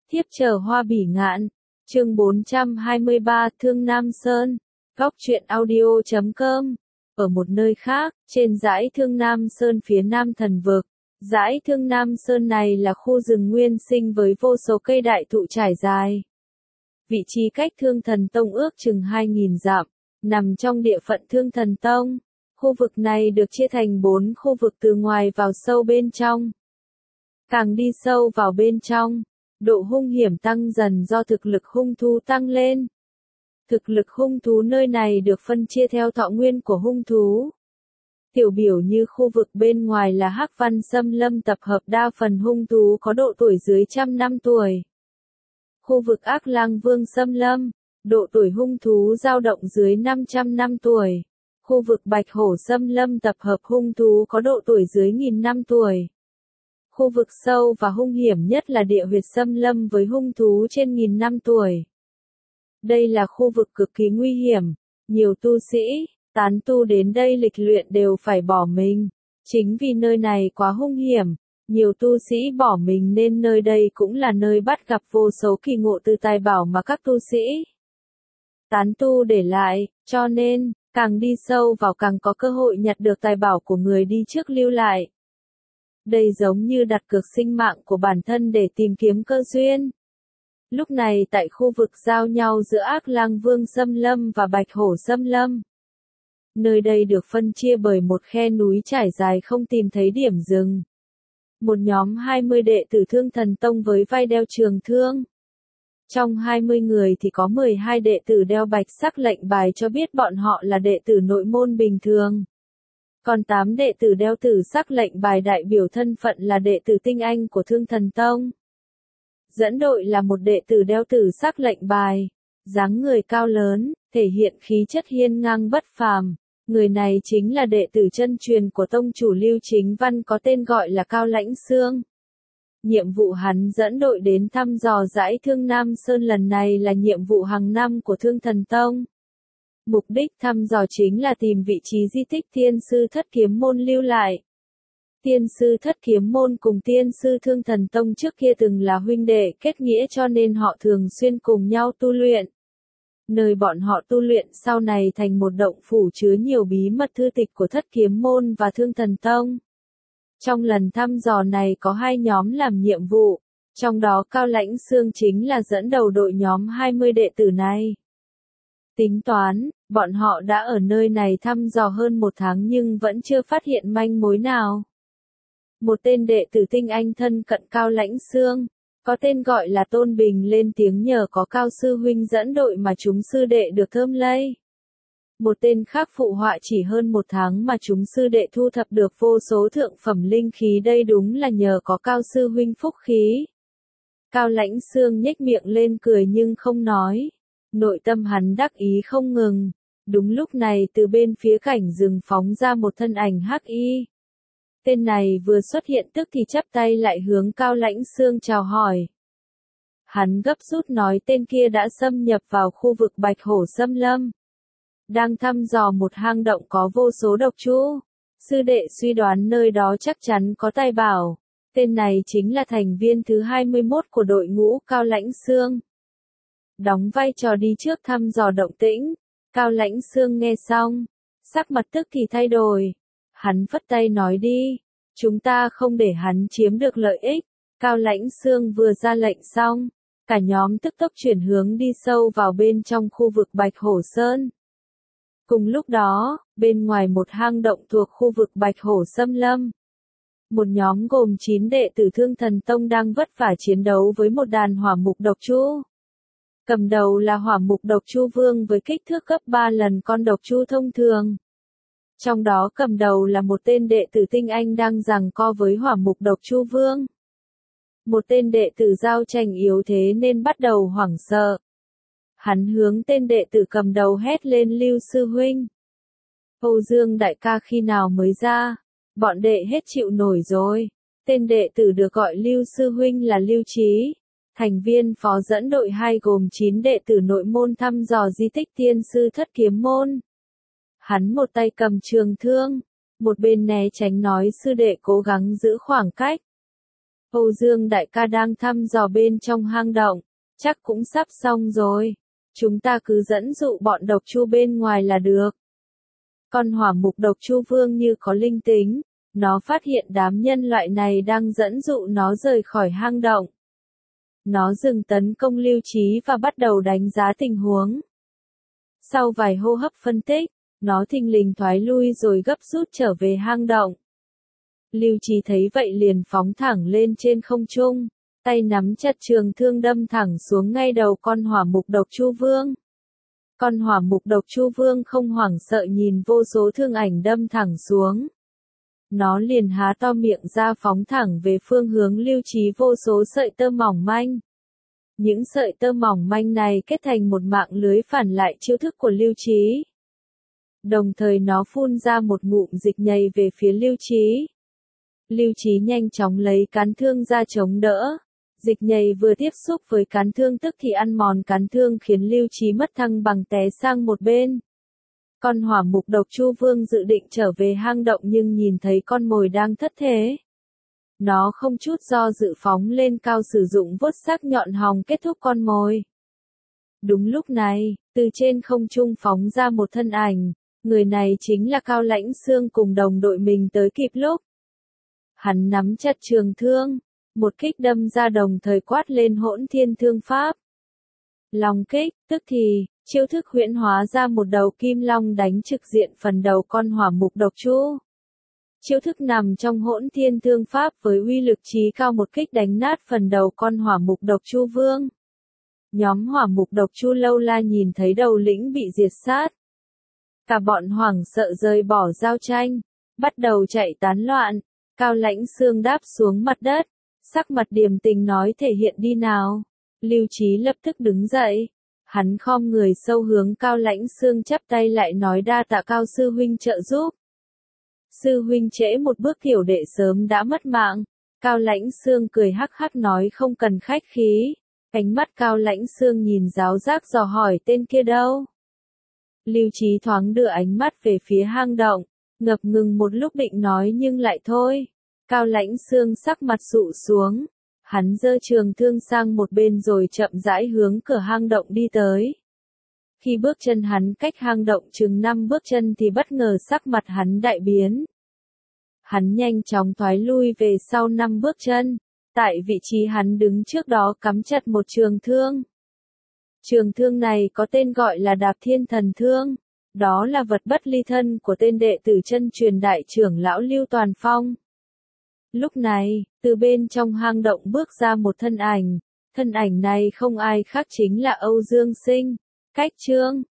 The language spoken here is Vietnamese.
Thiếp chờ hoa bỉ ngạn, chương 423 Thương Nam Sơn, góc truyện audio.com. Ở một nơi khác, trên dãy Thương Nam Sơn phía nam thần vực, dãy Thương Nam Sơn này là khu rừng nguyên sinh với vô số cây đại thụ trải dài. Vị trí cách Thương Thần Tông ước chừng 2.000 dặm, nằm trong địa phận Thương Thần Tông. Khu vực này được chia thành 4 khu vực từ ngoài vào sâu bên trong. Càng đi sâu vào bên trong, độ hung hiểm tăng dần do thực lực hung thú tăng lên. Thực lực hung thú nơi này được phân chia theo thọ nguyên của hung thú. Tiểu biểu như khu vực bên ngoài là Hắc Văn Xâm Lâm tập hợp đa phần hung thú có độ tuổi dưới 100 năm tuổi. Khu vực Ác Lang Vương Xâm Lâm, độ tuổi hung thú dao động dưới 500 năm tuổi. Khu vực Bạch Hổ Xâm Lâm tập hợp hung thú có độ tuổi dưới 1000 năm tuổi. Khu vực sâu và hung hiểm nhất là Địa Huyệt Xâm Lâm với hung thú trên 1000 năm tuổi. Đây là khu vực cực kỳ nguy hiểm, nhiều tu sĩ, tán tu đến đây lịch luyện đều phải bỏ mình. Chính vì nơi này quá hung hiểm, nhiều tu sĩ bỏ mình nên nơi đây cũng là nơi bắt gặp vô số kỳ ngộ từ tài bảo mà các tu sĩ, tán tu để lại, cho nên, càng đi sâu vào càng có cơ hội nhặt được tài bảo của người đi trước lưu lại. Đây giống như đặt cược sinh mạng của bản thân để tìm kiếm cơ duyên. Lúc này tại khu vực giao nhau giữa Ác Lang Vương Xâm Lâm và Bạch Hổ Xâm Lâm. Nơi đây được phân chia bởi một khe núi trải dài không tìm thấy điểm dừng. Một nhóm 20 đệ tử Thương Thần Tông với vai đeo trường thương. Trong 20 người thì có 12 đệ tử đeo bạch sắc lệnh bài cho biết bọn họ là đệ tử nội môn bình thường. Còn 8 đệ tử đeo tử sắc lệnh bài đại biểu thân phận là đệ tử tinh anh của Thương Thần Tông. Dẫn đội là một đệ tử đeo tử sắc lệnh bài, dáng người cao lớn, thể hiện khí chất hiên ngang bất phàm. Người này chính là đệ tử chân truyền của tông chủ Lưu Chính Văn có tên gọi là Cao Lãnh Xương. Nhiệm vụ hắn dẫn đội đến thăm dò dãy Thương Nam Sơn lần này là nhiệm vụ hàng năm của Thương Thần Tông. Mục đích thăm dò chính là tìm vị trí di tích Tiên Sư Thất Kiếm Môn lưu lại. Tiên Sư Thất Kiếm Môn cùng Tiên Sư Thương Thần Tông trước kia từng là huynh đệ kết nghĩa cho nên họ thường xuyên cùng nhau tu luyện. Nơi bọn họ tu luyện sau này thành một động phủ chứa nhiều bí mật thư tịch của Thất Kiếm Môn và Thương Thần Tông. Trong lần thăm dò này có 2 nhóm làm nhiệm vụ, trong đó Cao Lãnh Xương chính là dẫn đầu đội nhóm 20 đệ tử này. Tính toán, bọn họ đã ở nơi này thăm dò hơn 1 tháng nhưng vẫn chưa phát hiện manh mối nào. Một tên đệ tử tinh anh thân cận Cao Lãnh Xương, có tên gọi là Tôn Bình lên tiếng nhờ có Cao Sư Huynh dẫn đội mà chúng sư đệ được thơm lây. Một tên khác phụ họa chỉ hơn 1 tháng mà chúng sư đệ thu thập được vô số thượng phẩm linh khí, đây đúng là nhờ có Cao Sư Huynh phúc khí. Cao Lãnh Xương nhếch miệng lên cười nhưng không nói. Nội tâm hắn đắc ý không ngừng. Đúng lúc này từ bên phía cảnh rừng phóng ra một thân ảnh hắc y. Tên này vừa xuất hiện tức thì chắp tay lại hướng Cao Lãnh Xương chào hỏi. Hắn gấp rút nói tên kia đã xâm nhập vào khu vực Bạch Hổ Xâm Lâm. Đang thăm dò một hang động có vô số độc trũ. Sư đệ suy đoán nơi đó chắc chắn có tài bảo. Tên này chính là thành viên thứ 21 của đội ngũ Cao Lãnh Xương. Đóng vai trò đi trước thăm dò động tĩnh. Cao Lãnh Xương nghe xong, sắc mặt tức thì thay đổi. Hắn phất tay nói đi, chúng ta không để hắn chiếm được lợi ích. Cao Lãnh Xương vừa ra lệnh xong, cả nhóm tức tốc chuyển hướng đi sâu vào bên trong khu vực Bạch Hổ Sơn. Cùng lúc đó, bên ngoài một hang động thuộc khu vực Bạch Hổ Xâm Lâm, một nhóm gồm 9 đệ tử Thương Thần Tông đang vất vả chiến đấu với một đàn hỏa mục độc trũ. Cầm đầu là hỏa mục độc trũ vương với kích thước gấp 3 lần con độc trũ thông thường. Trong đó cầm đầu là một tên đệ tử tinh anh đang giằng co với hỏa mục độc trũ vương. Một tên đệ tử giao tranh yếu thế nên bắt đầu hoảng sợ. Hắn hướng tên đệ tử cầm đầu hét lên Lưu Sư Huynh. Âu Dương đại ca khi nào mới ra? Bọn đệ hết chịu nổi rồi. Tên đệ tử được gọi Lưu Sư Huynh là Lưu Trí. Thành viên phó dẫn đội 2 gồm 9 đệ tử nội môn thăm dò di tích Tiên Sư Thất Kiếm Môn. Hắn một tay cầm trường thương, một bên né tránh nói sư đệ cố gắng giữ khoảng cách. Âu Dương đại ca đang thăm dò bên trong hang động, chắc cũng sắp xong rồi. Chúng ta cứ dẫn dụ bọn độc chu bên ngoài là được. Con hỏa mục độc chu vương như có linh tính, nó phát hiện đám nhân loại này đang dẫn dụ nó rời khỏi hang động. Nó dừng tấn công Lưu Trí và bắt đầu đánh giá tình huống. Sau vài hô hấp phân tích, nó thình lình thoái lui rồi gấp rút trở về hang động. Lưu Trí thấy vậy liền phóng thẳng lên trên không trung, tay nắm chặt trường thương đâm thẳng xuống ngay đầu con hỏa mục độc chu vương. Con hỏa mục độc chu vương không hoảng sợ nhìn vô số thương ảnh đâm thẳng xuống. Nó liền há to miệng ra phóng thẳng về phương hướng Lưu Trí vô số sợi tơ mỏng manh. Những sợi tơ mỏng manh này kết thành một mạng lưới phản lại chiêu thức của Lưu Trí. Đồng thời nó phun ra một ngụm dịch nhầy về phía Lưu Trí. Lưu Trí nhanh chóng lấy cán thương ra chống đỡ. Dịch nhầy vừa tiếp xúc với cán thương tức thì ăn mòn cán thương khiến Lưu Trí mất thăng bằng té sang một bên. Con hỏa mục độc chu vương dự định trở về hang động nhưng nhìn thấy con mồi đang thất thế. Nó không chút do dự phóng lên cao sử dụng vuốt sắc nhọn hòng kết thúc con mồi. Đúng lúc này, từ trên không trung phóng ra một thân ảnh, người này chính là Cao Lãnh Xương cùng đồng đội mình tới kịp lúc. Hắn nắm chặt trường thương, một kích đâm ra đồng thời quát lên Hỗn Thiên Thương Pháp. Long kích, tức thì, chiêu thức huyễn hóa ra một đầu kim long đánh trực diện phần đầu con hỏa mục độc chu. Chiêu thức nằm trong Hỗn Thiên Thương Pháp với uy lực chí cao một kích đánh nát phần đầu con hỏa mục độc chu vương. Nhóm hỏa mục độc chu lâu la nhìn thấy đầu lĩnh bị diệt sát. Cả bọn hoảng sợ rời bỏ giao tranh, bắt đầu chạy tán loạn. Cao Lãnh Xương đáp xuống mặt đất, sắc mặt điềm tình nói thể hiện đi nào. Lưu Trí lập tức đứng dậy. Hắn khom người sâu hướng Cao Lãnh Xương chắp tay lại nói đa tạ Cao sư huynh trợ giúp. Sư huynh trễ một bước tiểu đệ sớm đã mất mạng. Cao Lãnh Xương cười hắc hắc nói không cần khách khí. Ánh mắt Cao Lãnh Xương nhìn giáo giác dò hỏi tên kia đâu. Lưu Trí thoáng đưa ánh mắt về phía hang động, ngập ngừng một lúc định nói nhưng lại thôi. Cao Lãnh Xương sắc mặt sụ xuống. Hắn giơ trường thương sang một bên rồi chậm rãi hướng cửa hang động đi tới. Khi bước chân hắn cách hang động chừng 5 bước chân thì bất ngờ sắc mặt hắn đại biến. Hắn nhanh chóng thoái lui về sau 5 bước chân. Tại vị trí hắn đứng trước đó cắm chặt một trường thương. Trường thương này có tên gọi là Đạp Thiên Thần Thương. Đó là vật bất ly thân của tên đệ tử chân truyền đại trưởng lão Lưu Toàn Phong. Lúc này, từ bên trong hang động bước ra một thân ảnh. Thân ảnh này không ai khác chính là Âu Dương Sinh, Cách Trương.